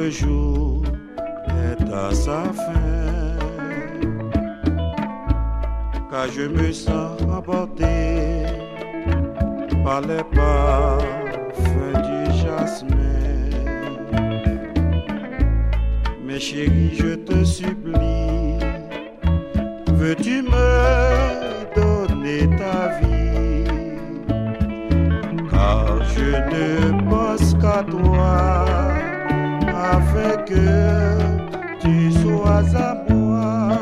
le jour est à sa fin, car je me sens emporté par les parfums du jasmin. Mais chérie, je te supplie, veux-tu me donner ta vie? Car je ne pense qu'à toi, afin que tu sois à moi.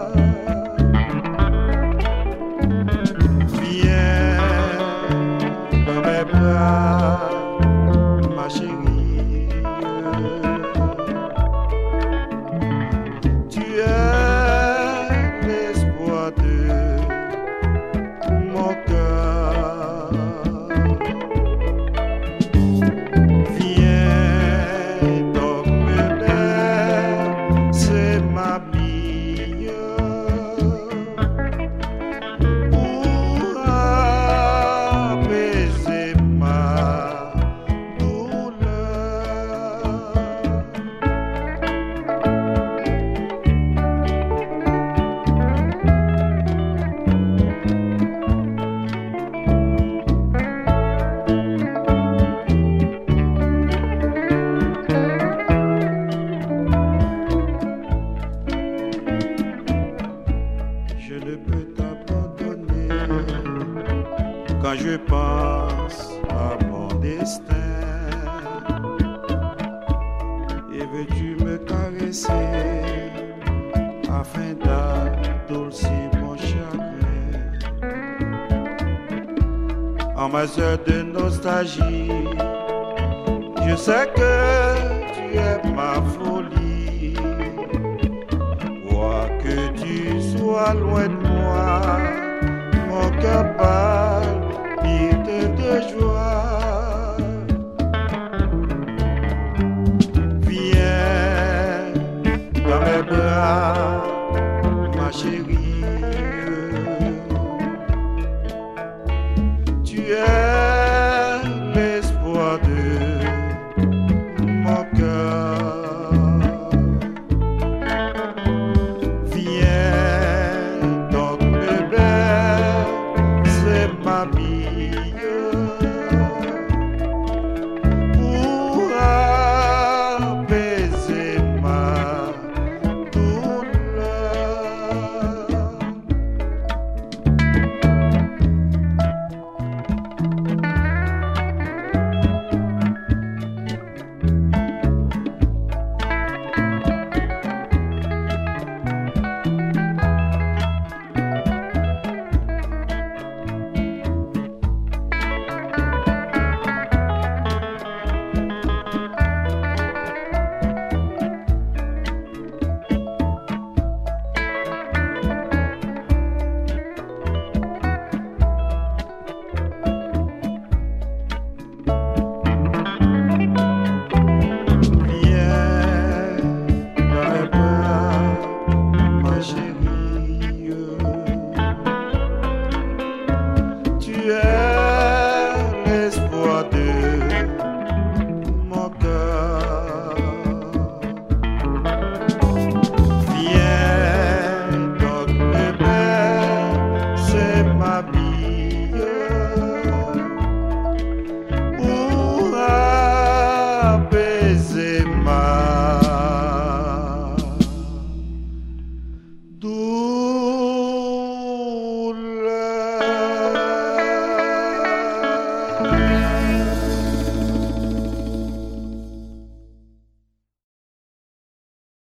Viens dans mes bras, ma chérie. Tu es l'espoir de mon cœur. Viens donc me laisser ma vie pour apaiser ma douleur. Je ne peux t'abandonner quand je pense à mon destin. Et veux-tu me caresser afin d'adoucir mon chagrin? En ma heure de nostalgie, je sais que tu es ma folie. Quoi que tu sois loin de moi, mon cœur palpite de joie. Viens dans mes bras,